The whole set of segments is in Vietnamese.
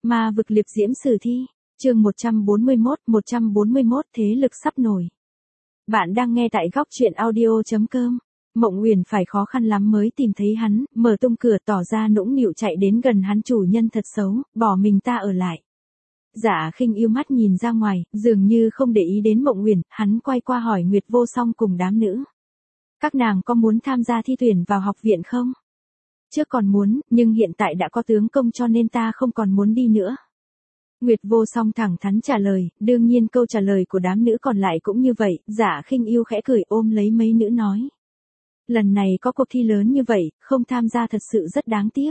Ma vực liệp diễm sử thi, chương 141 thế lực sắp nổi. Bạn đang nghe tại góc truyện audio.com. Mộng Uyển phải khó khăn lắm mới tìm thấy hắn, mở tung cửa tỏ ra nũng nịu chạy đến gần hắn. Chủ nhân thật xấu, bỏ mình ta ở lại. Dạ Khinh yêu mắt nhìn ra ngoài, dường như không để ý đến Mộng Uyển, hắn quay qua hỏi Nguyệt Vô Song cùng đám nữ. Các nàng có muốn tham gia thi tuyển vào học viện không? Trước còn muốn, nhưng hiện tại đã có tướng công cho nên ta không còn muốn đi nữa. Nguyệt Vô Song thẳng thắn trả lời, đương nhiên câu trả lời của đám nữ còn lại cũng như vậy. Dạ Khinh yêu khẽ cười ôm lấy mấy nữ nói. Lần này có cuộc thi lớn như vậy, không tham gia thật sự rất đáng tiếc.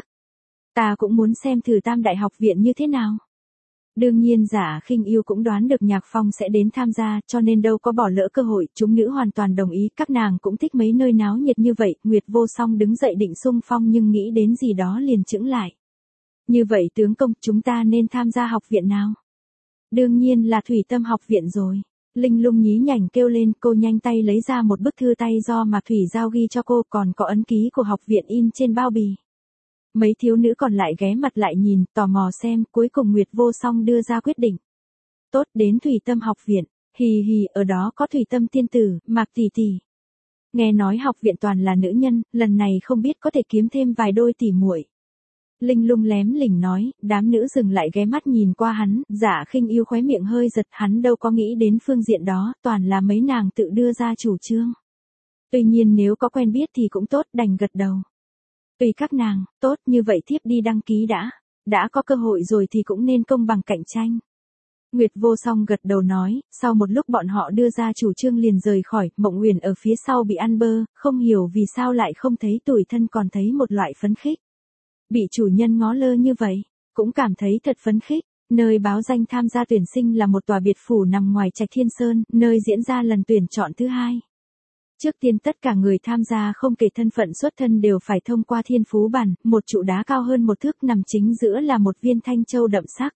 Ta cũng muốn xem thử Tam Đại học viện như thế nào. Đương nhiên Dạ Khinh yêu cũng đoán được Nhạc Phong sẽ đến tham gia, cho nên đâu có bỏ lỡ cơ hội. Chúng nữ hoàn toàn đồng ý, các nàng cũng thích mấy nơi náo nhiệt như vậy. Nguyệt Vô Song đứng dậy định xung phong nhưng nghĩ đến gì đó liền chững lại. Như vậy tướng công, chúng ta nên tham gia học viện nào? Đương nhiên là Thủy Tâm học viện rồi. Linh Lung nhí nhảnh kêu lên, cô nhanh tay lấy ra một bức thư tay do Mạc Thủy Giao ghi cho cô, còn có ấn ký của học viện in trên bao bì. Mấy thiếu nữ còn lại ghé mặt lại nhìn, tò mò xem, cuối cùng Nguyệt Vô Song đưa ra quyết định. Tốt, đến Thủy Tâm học viện, hì hì, ở đó có Thủy Tâm tiên tử, Mạc tỷ tỷ. Nghe nói học viện toàn là nữ nhân, lần này không biết có thể kiếm thêm vài đôi tỷ muội. Linh Lung lém lỉnh nói, đám nữ dừng lại ghé mắt nhìn qua hắn. Dạ Khinh yêu khóe miệng hơi giật, hắn đâu có nghĩ đến phương diện đó, toàn là mấy nàng tự đưa ra chủ trương. Tuy nhiên nếu có quen biết thì cũng tốt, đành gật đầu. Tùy các nàng, tốt, như vậy thiếp đi đăng ký đã có cơ hội rồi thì cũng nên công bằng cạnh tranh. Nguyệt Vô Song gật đầu nói, sau một lúc bọn họ đưa ra chủ trương liền rời khỏi. Mộng Uyển ở phía sau bị ăn bơ, không hiểu vì sao lại không thấy tủi thân còn thấy một loại phấn khích. Bị chủ nhân ngó lơ như vậy, cũng cảm thấy thật phấn khích. Nơi báo danh tham gia tuyển sinh là một tòa biệt phủ nằm ngoài Trạch Thiên Sơn, nơi diễn ra lần tuyển chọn thứ 2. Trước tiên tất cả người tham gia không kể thân phận xuất thân đều phải thông qua thiên phú bản, một trụ đá cao hơn một thước nằm chính giữa là một viên thanh châu đậm sắc.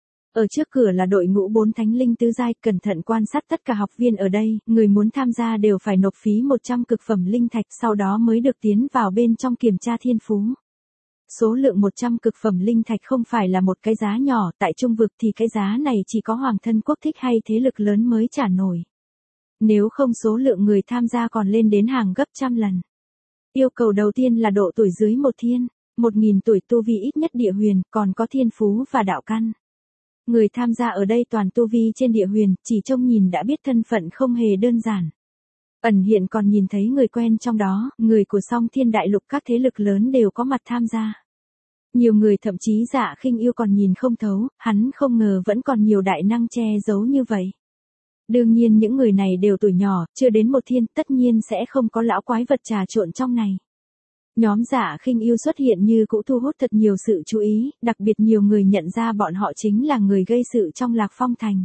Ở trước cửa là đội ngũ 4 thánh linh tứ giai, cẩn thận quan sát tất cả học viên ở đây, người muốn tham gia đều phải nộp phí 100 cực phẩm linh thạch, sau đó mới được tiến vào bên trong kiểm tra thiên phú. Số lượng 100 cực phẩm linh thạch không phải là một cái giá nhỏ, tại trung vực thì cái giá này chỉ có hoàng thân quốc thích hay thế lực lớn mới trả nổi. Nếu không số lượng người tham gia còn lên đến hàng gấp trăm lần. Yêu cầu đầu tiên là độ tuổi dưới 1 thiên, 1000 tuổi, tu vi ít nhất địa huyền, còn có thiên phú và đạo căn. Người tham gia ở đây toàn tu vi trên địa huyền, chỉ trông nhìn đã biết thân phận không hề đơn giản. Ẩn hiện còn nhìn thấy người quen trong đó, người của Song Thiên Đại Lục, các thế lực lớn đều có mặt tham gia. Nhiều người thậm chí Dạ Khinh yêu còn nhìn không thấu, hắn không ngờ vẫn còn nhiều đại năng che giấu như vậy. Đương nhiên những người này đều tuổi nhỏ, chưa đến 1 thiên, tất nhiên sẽ không có lão quái vật trà trộn trong này. Nhóm Dạ Khinh yêu xuất hiện như cũ thu hút thật nhiều sự chú ý, đặc biệt nhiều người nhận ra bọn họ chính là người gây sự trong Lạc Phong Thành.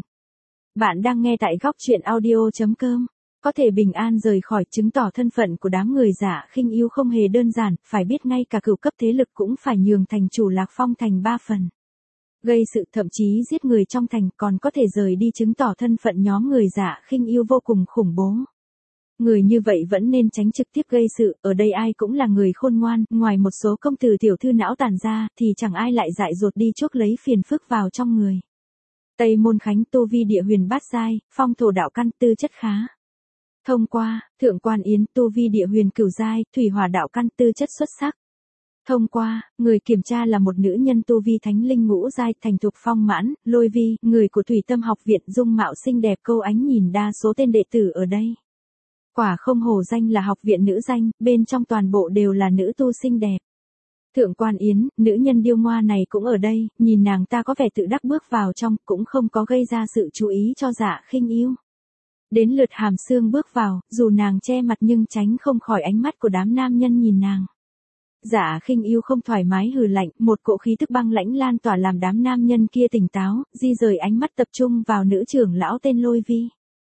Bạn đang nghe tại góc truyện audio.com. Có thể bình an rời khỏi chứng tỏ thân phận của đám người Dạ Khinh yêu không hề đơn giản, phải biết ngay cả cửu cấp thế lực cũng phải nhường thành chủ Lạc Phong Thành 3 phần. Gây sự, thậm chí giết người trong thành, còn có thể rời đi, chứng tỏ thân phận nhóm người Dạ Khinh yêu vô cùng khủng bố. Người như vậy vẫn nên tránh trực tiếp gây sự, ở đây ai cũng là người khôn ngoan, ngoài một số công tử tiểu thư não tàn ra, thì chẳng ai lại dại dột đi chuốc lấy phiền phức vào trong người. Tây Môn Khánh tu vi địa huyền bát giai, phong thổ đạo căn, tư chất khá. Thông qua, Thượng Quan Yến tu vi địa huyền cửu giai, thủy hỏa đạo căn, tư chất xuất sắc. Thông qua, người kiểm tra là một nữ nhân tu vi thánh linh ngũ giai, thành thục phong mãn. Lôi Vi, người của Thủy Tâm học viện, dung mạo xinh đẹp câu ánh nhìn đa số tên đệ tử ở đây. Quả không hổ danh là học viện nữ danh, bên trong toàn bộ đều là nữ tu xinh đẹp. Thượng Quan Yến, nữ nhân điêu ngoa này cũng ở đây, nhìn nàng ta có vẻ tự đắc bước vào trong, cũng không có gây ra sự chú ý cho Dạ Khinh yêu. Đến lượt Hàm Sương bước vào, dù nàng che mặt nhưng tránh không khỏi ánh mắt của đám nam nhân nhìn nàng. Dạ Khinh yêu không thoải mái hừ lạnh, một cỗ khí tức băng lãnh lan tỏa làm đám nam nhân kia tỉnh táo, di rời ánh mắt tập trung vào nữ trưởng lão tên Lôi Vi.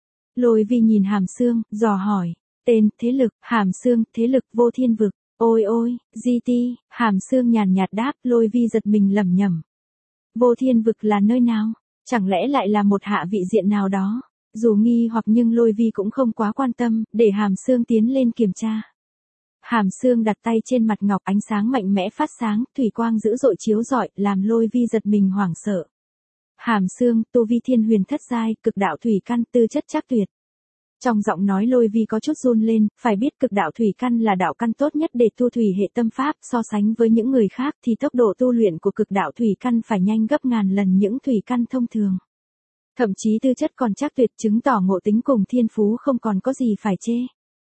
Lôi Vi nhìn Hàm Sương, dò hỏi, tên, thế lực, Hàm Sương, thế lực Vô Thiên vực. Ôi ôi, GT, Hàm Sương nhàn nhạt đáp. Lôi Vi giật mình lẩm nhẩm. Vô Thiên vực là nơi nào? Chẳng lẽ lại là một hạ vị diện nào đó? Dù nghi hoặc nhưng Lôi Vi cũng không quá quan tâm, để Hàm Sương tiến lên kiểm tra. Hàm Sương đặt tay trên mặt ngọc, ánh sáng mạnh mẽ phát sáng, thủy quang dữ dội chiếu rọi, làm Lôi Vi giật mình hoảng sợ. Hàm Sương, tu vi thiên huyền thất giai, cực đạo thủy căn, tư chất chắc tuyệt. Trong giọng nói Lôi Vi có chút run lên, phải biết cực đạo thủy căn là đạo căn tốt nhất để tu thủy hệ tâm pháp, so sánh với những người khác thì tốc độ tu luyện của cực đạo thủy căn phải nhanh gấp ngàn lần những thủy căn thông thường. Thậm chí tư chất còn chắc tuyệt, chứng tỏ ngộ tính cùng thiên phú không còn có gì phải chê.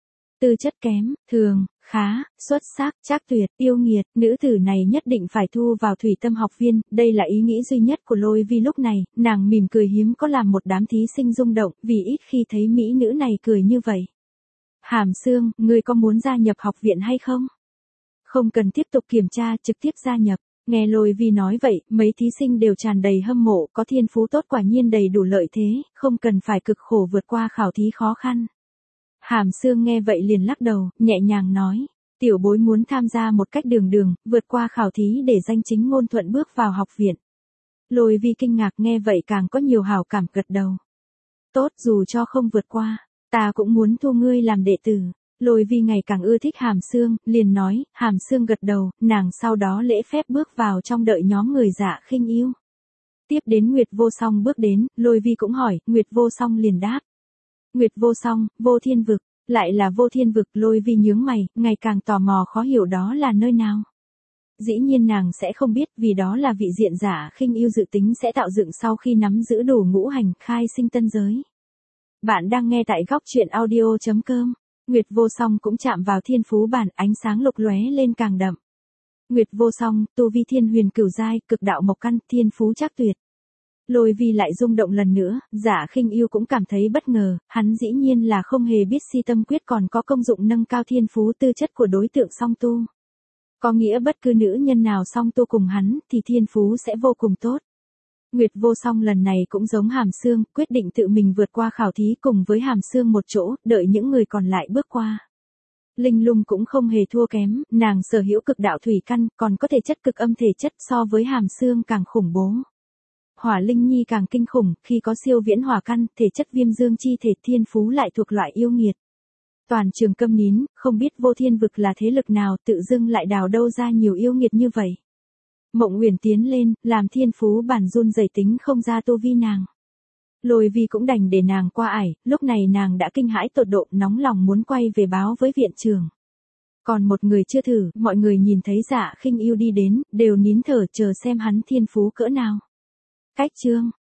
Tư chất kém, thường, khá, xuất sắc, chắc tuyệt, yêu nghiệt, nữ tử này nhất định phải thu vào thủy tâm học viên, đây là ý nghĩ duy nhất của Lôi Vi lúc này, nàng mỉm cười hiếm có làm một đám thí sinh rung động, vì ít khi thấy mỹ nữ này cười như vậy. Hàm Sương, ngươi có muốn gia nhập học viện hay không? Không cần tiếp tục kiểm tra, trực tiếp gia nhập. Nghe Lôi Vi nói vậy, mấy thí sinh đều tràn đầy hâm mộ, có thiên phú tốt quả nhiên đầy đủ lợi thế, không cần phải cực khổ vượt qua khảo thí khó khăn. Hàm Sương nghe vậy liền lắc đầu, nhẹ nhàng nói, tiểu bối muốn tham gia một cách đường đường, vượt qua khảo thí để danh chính ngôn thuận bước vào học viện. Lôi Vi kinh ngạc nghe vậy càng có nhiều hảo cảm, gật đầu. Tốt, dù cho không vượt qua, ta cũng muốn thu ngươi làm đệ tử. Lôi Vi ngày càng ưa thích Hàm Sương, liền nói, Hàm Sương gật đầu, nàng sau đó lễ phép bước vào trong đợi nhóm người Dạ Khinh Yêu. Tiếp đến Nguyệt Vô Song bước đến, Lôi Vi cũng hỏi, Nguyệt Vô Song liền đáp. Nguyệt Vô Song, Vô Thiên Vực, lại là Vô Thiên Vực. Lôi Vi nhướng mày, ngày càng tò mò khó hiểu đó là nơi nào. Dĩ nhiên nàng sẽ không biết, vì đó là vị diện Dạ Khinh Yêu dự tính sẽ tạo dựng sau khi nắm giữ đủ ngũ hành, khai sinh tân giới. Bạn đang nghe tại góc truyện audio.com. Nguyệt Vô Song cũng chạm vào thiên phú bản, ánh sáng lục lóe lên càng đậm. Nguyệt Vô Song, tu vi thiên huyền cửu giai, cực đạo mộc căn, thiên phú chắc tuyệt. Lôi Vi lại rung động lần nữa, Dạ Khinh Yêu cũng cảm thấy bất ngờ, hắn dĩ nhiên là không hề biết Si Tâm Quyết còn có công dụng nâng cao thiên phú tư chất của đối tượng song tu. Có nghĩa bất cứ nữ nhân nào song tu cùng hắn thì thiên phú sẽ vô cùng tốt. Nguyệt Vô Song lần này cũng giống Hàm Sương, quyết định tự mình vượt qua khảo thí cùng với Hàm Sương một chỗ, đợi những người còn lại bước qua. Linh Lung cũng không hề thua kém, nàng sở hữu cực đạo thủy căn, còn có thể chất cực âm thể chất, so với Hàm Sương càng khủng bố. Hỏa Linh Nhi càng kinh khủng, khi có siêu viễn hỏa căn, thể chất viêm dương chi thể, thiên phú lại thuộc loại yêu nghiệt. Toàn trường câm nín, không biết Vô Thiên Vực là thế lực nào, tự dưng lại đào đâu ra nhiều yêu nghiệt như vậy. Mộng Uyển tiến lên, làm thiên phú bản run rẩy tính không ra tu vi nàng. Lôi Vi cũng đành để nàng qua ải, lúc này nàng đã kinh hãi tột độ, nóng lòng muốn quay về báo với viện trưởng. Còn một người chưa thử, mọi người nhìn thấy Dạ Khinh Yêu đi đến, đều nín thở chờ xem hắn thiên phú cỡ nào. Cách chương